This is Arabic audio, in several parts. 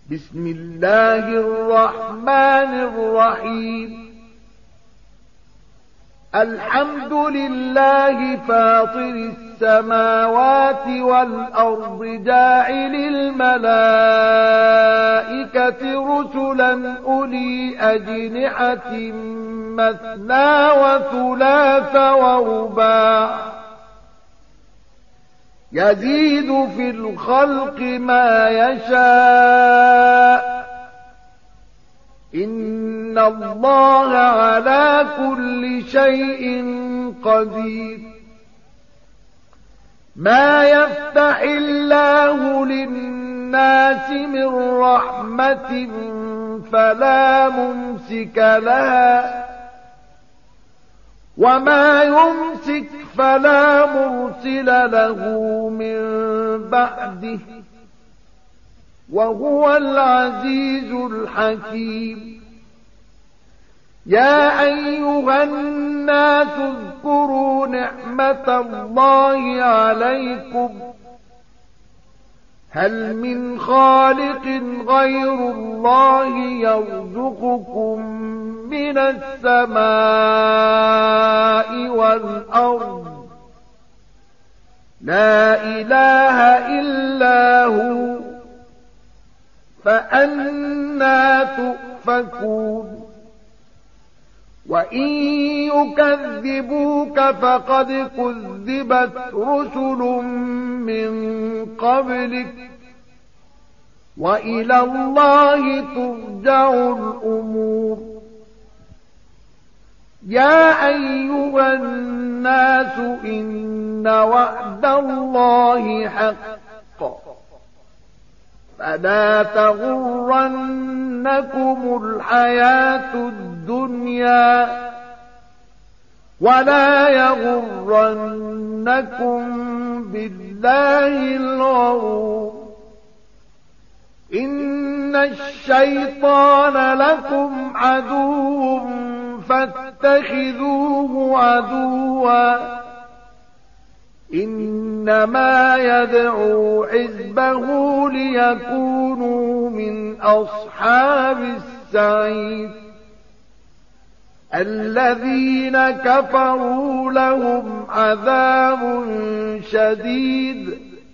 بسم الله الرحمن الرحيم. الحمد لله فاطر السماوات والأرض جاعل الملائكة رسلا أولي أجنحة مثنى وثلاث ورباع يزيد في الخلق ما يشاء إن الله على كل شيء قدير. ما يفتح الله للناس من رحمة فلا ممسك لها وما يمسك فلا مرسل له من بعده وهو العزيز الحكيم. يا أيها الناس اذكروا نعمة الله عليكم هل من خالق غير الله يرزقكم من السماء والأرض لا إله إلا هو فأنى تؤفكون. وإن يكذبوك فقد كذبت رسل من قبلك وإلى الله ترجع الأمور. يا أيها الناس إن وعد الله حق فلا تغرنكم الحياة الدنيا ولا يغرنكم بالله الغرور. إن الشيطان لكم عدو فاتخذوه عدوا إنما يدعو حزبه ليكونوا من أصحاب السعير. الذين كفروا لهم عذاب شديد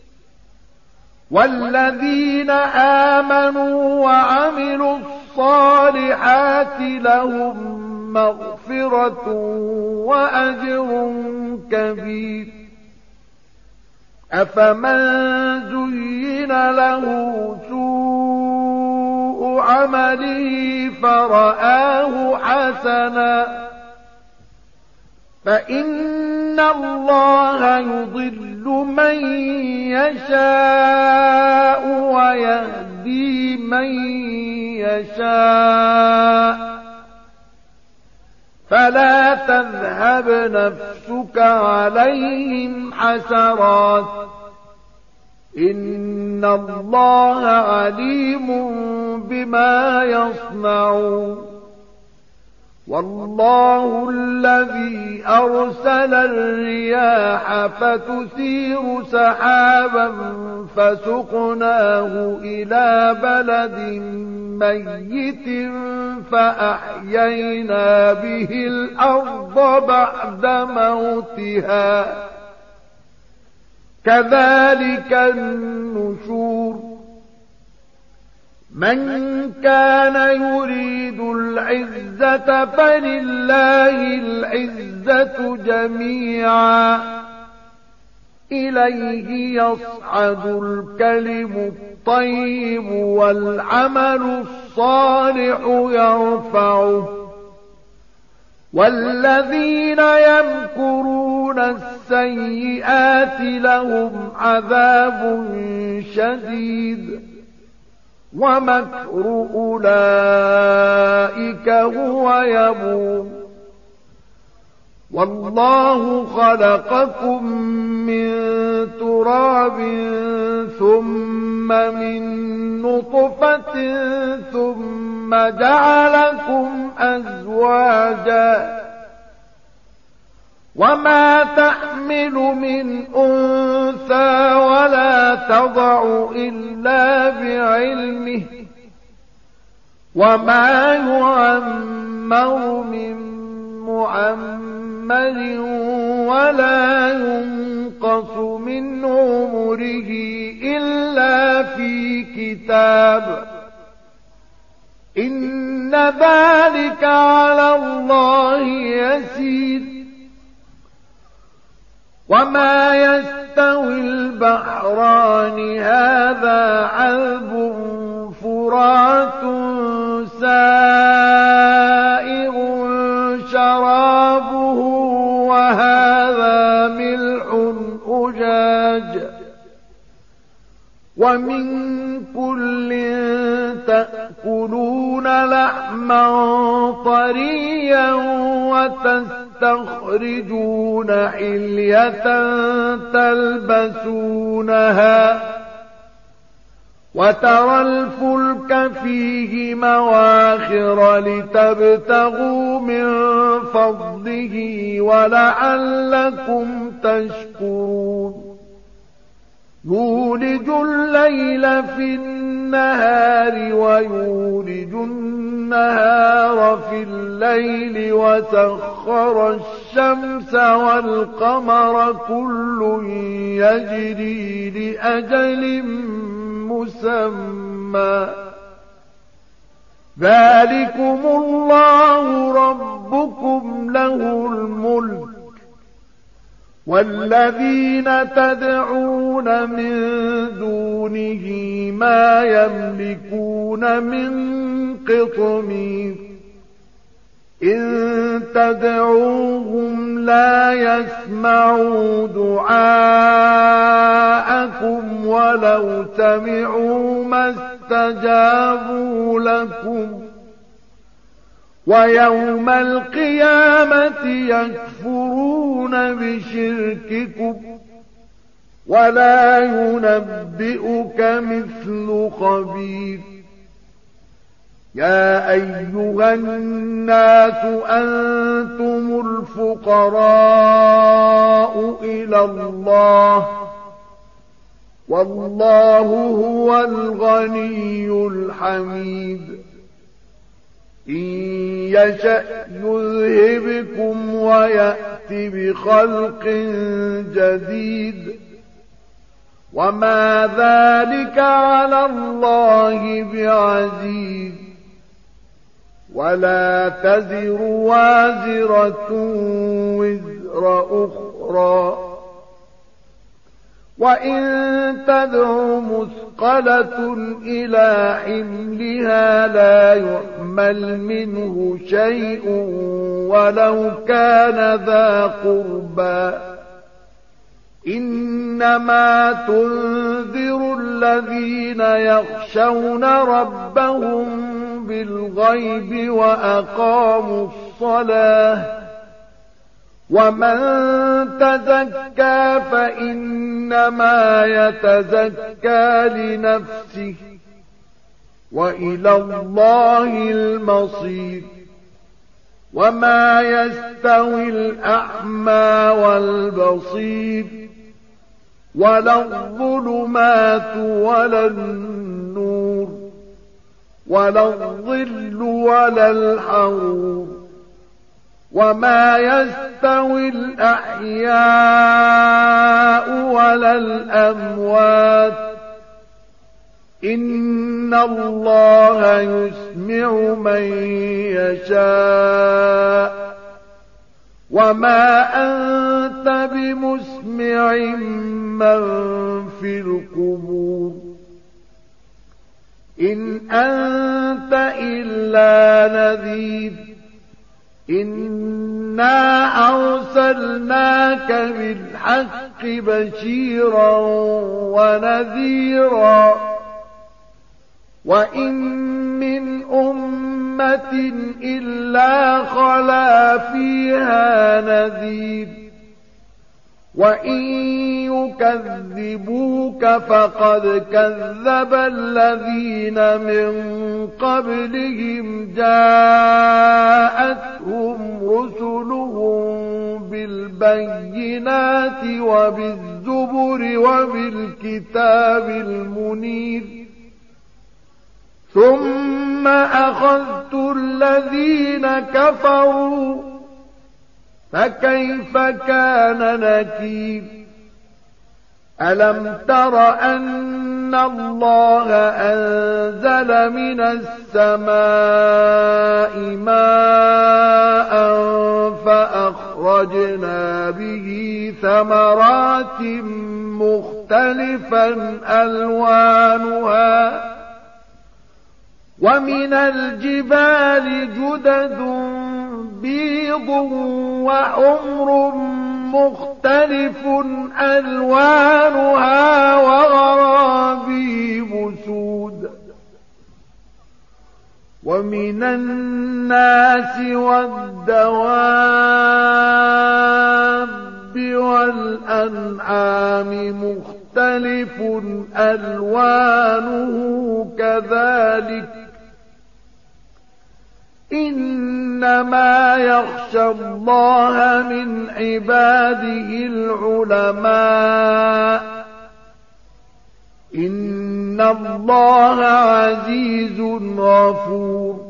والذين آمنوا وعملوا الصالحات لهم مغفرة وأجر كبير. أفمن زين له سوء عمله فرآه حسنا فإن الله يضل من يشاء ويهدي من يشاء فلا تذهب نفسك عليهم حسرات إن الله عليم بما يصنعون. والله الذي أرسل الرياح فتثير سحابا فسقناه إلى بلد ميت فأحيينا به الأرض بعد موتها كذلك النشور. من كان يريد العزة فلله العزة جميعا إليه يصعد الكلم الطيب والعمل الصالح يرفعه والذين يمكرون السيئات لهم عذاب شديد ومكر أولئك هو يبور. والله خلقكم من تراب ثم من نطفة ثم جعلكم أزواجا وما تحمل من أنثى ولا تضع إلا بعلمه وما يعمر من معمر ولا ينقص من عمره إلا في كتاب إن ذلك على الله يسير وما يستوي البحران هذا عذب فرات سائغ شرابه وهذا ملح أجاج ومن كل تأكلون لحما طريا وتستخرجون حلية تلبسونها وترى الفلك فيه مواخر لتبتغوا من فضله ولعلكم تشكرون يولج الليل في النهار ويولج النهار في الليل وسخر الشمس والقمر كل يجري لأجل مسمى ذلكم الله ربكم له الملك والذين تدعون من دونه ما يملكون من قطمير إن تدعوهم لا يسمعوا دعاءكم ولو سمعوا ما استجابوا لكم ويوم القيامة يكفرون بشرككم ولا ينبئك مثل خبير يا أيها الناس أنتم الفقراء إلى الله والله هو الغني الحميد إن يشأ يذهبكم ويأت بخلق جديد وما ذلك على الله بعزيز ولا تزر وازرة وزر أخرى وإن تدع مثقلة إلى حملها لا يحمل منه شيء ولو كان ذا قربى إنما تنذر الذين يخشون ربهم بالغيب وأقاموا الصلاة ومن تزكى فإنما يتزكى لنفسه وإلى الله المصير وما يستوي الأعمى والبصير ولا الظلمات ولا النور ولا الظل ولا الحرور وما يستوي الأحياء ولا الأموات إن الله يسمع من يشاء وما أنت بمسمع من في القبور إن أنت إلا نذير إنا أرسلناك بالحق بشيرا ونذيرا وإن من أمة إلا خلا فيها نذير وإن يكذبوك فقد كذب الذين من قبلهم جاءتهم رسلهم بالبينات وبالزبر وبالكتاب المنير ثم أخذت الذين كفروا فكيف كان نكير ألم تر أن الله أنزل من السماء ماء فأخرجنا به ثمرات مختلفا ألوانها ومن الجبال جدد بيض وحمر مختلف ألوانها وغرابيب سود ومن الناس والدواب والأنعام مختلف ألوانه كذلك إنما يخشى الله من عباده العلماء إن الله عزيز غفور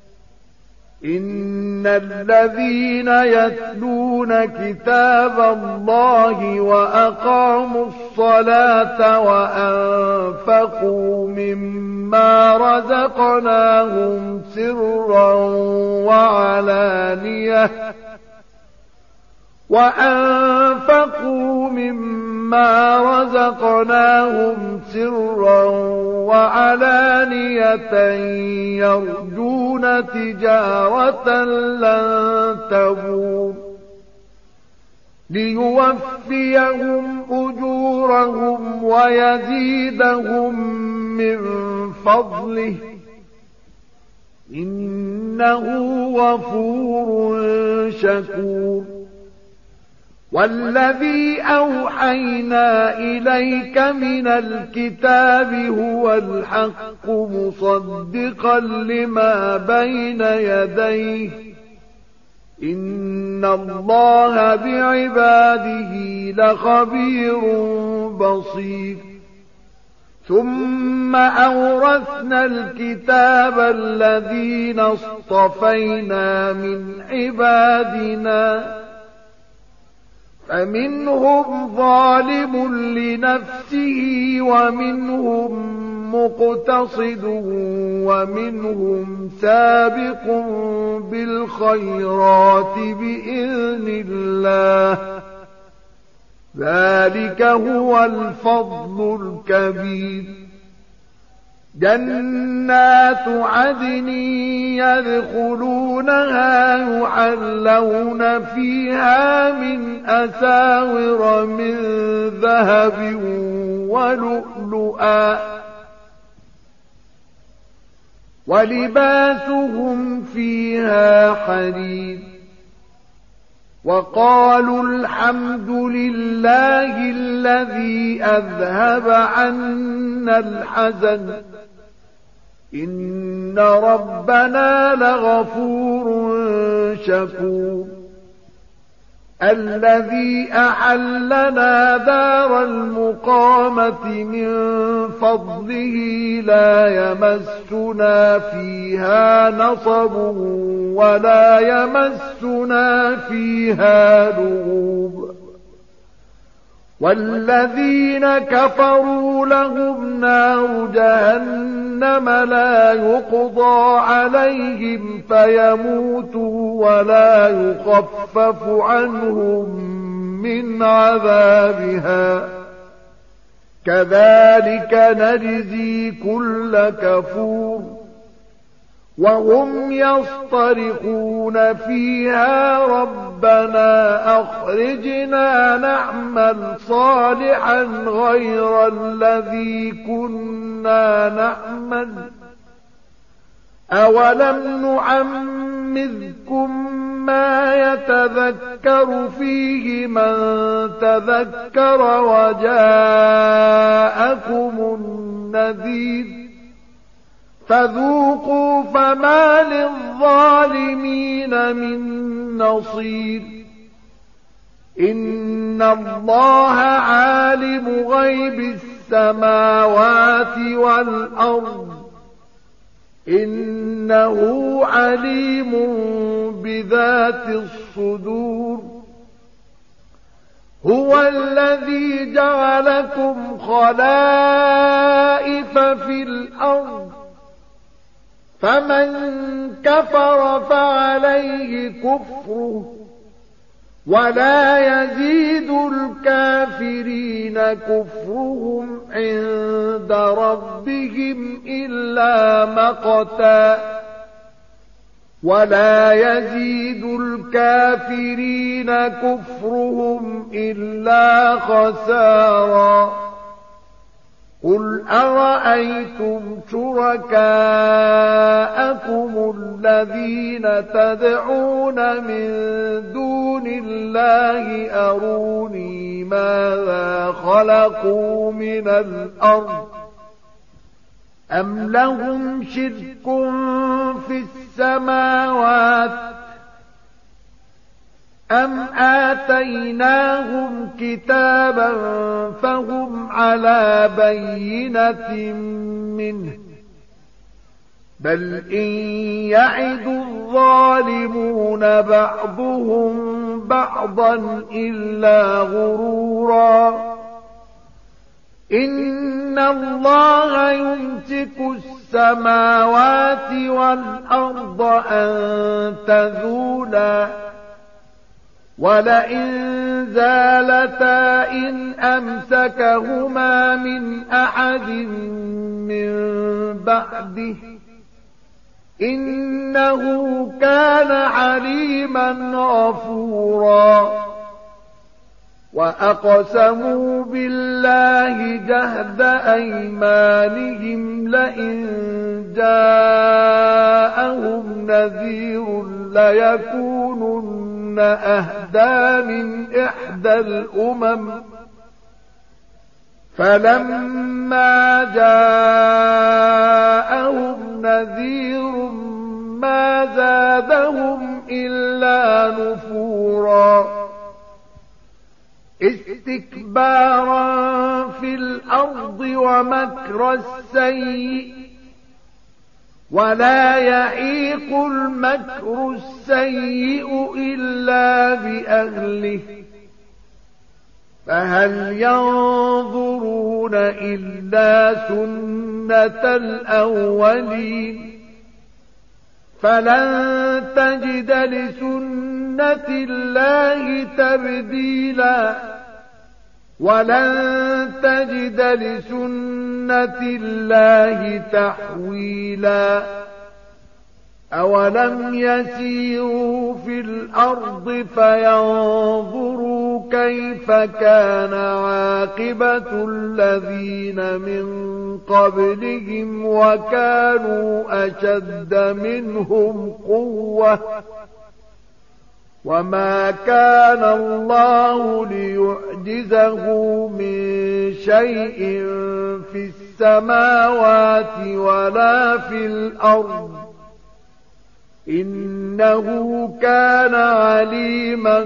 إن الذين يتلون كتاب الله وأقاموا الصلاة وأنفقوا مما رزقناهم سرا وعلانية يرجون تجارة لن تبور ليوفيهم أجورهم ويزيدهم من فضله إنه غفور شكور والذي أوحينا إليك من الكتاب هو الحق مصدقا لما بين يديه إن الله بعباده لخبير بصير ثم أورثنا الكتاب الذين اصطفينا من عبادنا فمنهم ظالم لنفسه ومنهم مقتصد ومنهم سابق بالخيرات بإذن الله ذلك هو الفضل الكبير جنات عدن يدخلونها يحلون فيها من أساور من ذهب ولؤلؤا ولباسهم فيها حرير وقالوا الحمد لله الذي أذهب عنا الحزن إن ربنا لغفور شكور الذي أحلنا دار المقامة من فضله لا يمسنا فيها نصب ولا يمسنا فيها لغوب والذين كفروا لهم نار جهنم لا يقضى عليهم فيموتوا ولا يخفف عنهم من عذابها كذلك نجزي كل كفور وهم يصطرخون فيها ربنا أخرجنا نعمل صالحا غير الذي كنا نعمل أولم نعمركم ما يتذكر فيه من تذكر وجاءكم النذير فذوقوا فما للظالمين من نصير إن الله عالم غيب السماوات والأرض إنه عليم بذات الصدور هو الذي جعلكم خلائف في الأرض فمن كفر فعليه كفره ولا يزيد الكافرين كفرهم عند ربهم إلا مقتا ولا يزيد الكافرين كفرهم إلا خسارا قل أرأيتم شركاءكم الذين تدعون من دون الله أروني ماذا خلقوا من الأرض أم لهم شرك في السماوات أم آتيناهم كتابا فهم على بينة منه بل إن يعد الظالمون بعضهم بعضا إلا غرورا إن الله يمسك السماوات والأرض أن تزولا ولئن زالتا إن أمسكهما من أحد من بعده إنه كان عليما غفورا وأقسموا بالله جهد أيمانهم لئن جاءهم نذير ليكونن أهدى من إحدى الأمم فلما جاءهم نذير ما زادهم إلا نفورا استكبارا في الأرض ومكر السيء ولا يحيق المكر السيء إلا بأهله فهل ينظرون إلا سنة الأولين فلن تجد لسنة الله تبديلا ولن تجد لسنة الله تحويلا أولم يسيروا في الأرض فينظروا كيف كان عاقبة الذين من قبلهم وكانوا أشد منهم قوة وما كان الله ليعجزه من شيء في السماوات ولا في الأرض إنه كان عليما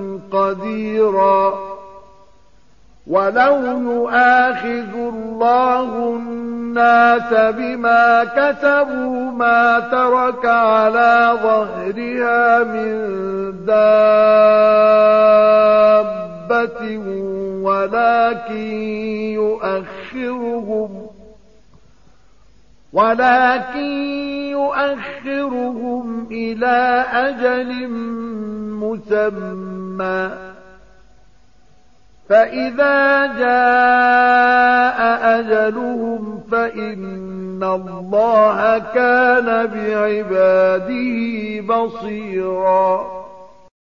قديرا ولو يؤاخذ الله الناس بما كسبوا ما ترك على ظهرها من دابة ولكن يؤخرهم إلى أجل مسمى فإذا جاء أجلهم فإن الله كان بعباده بصيرا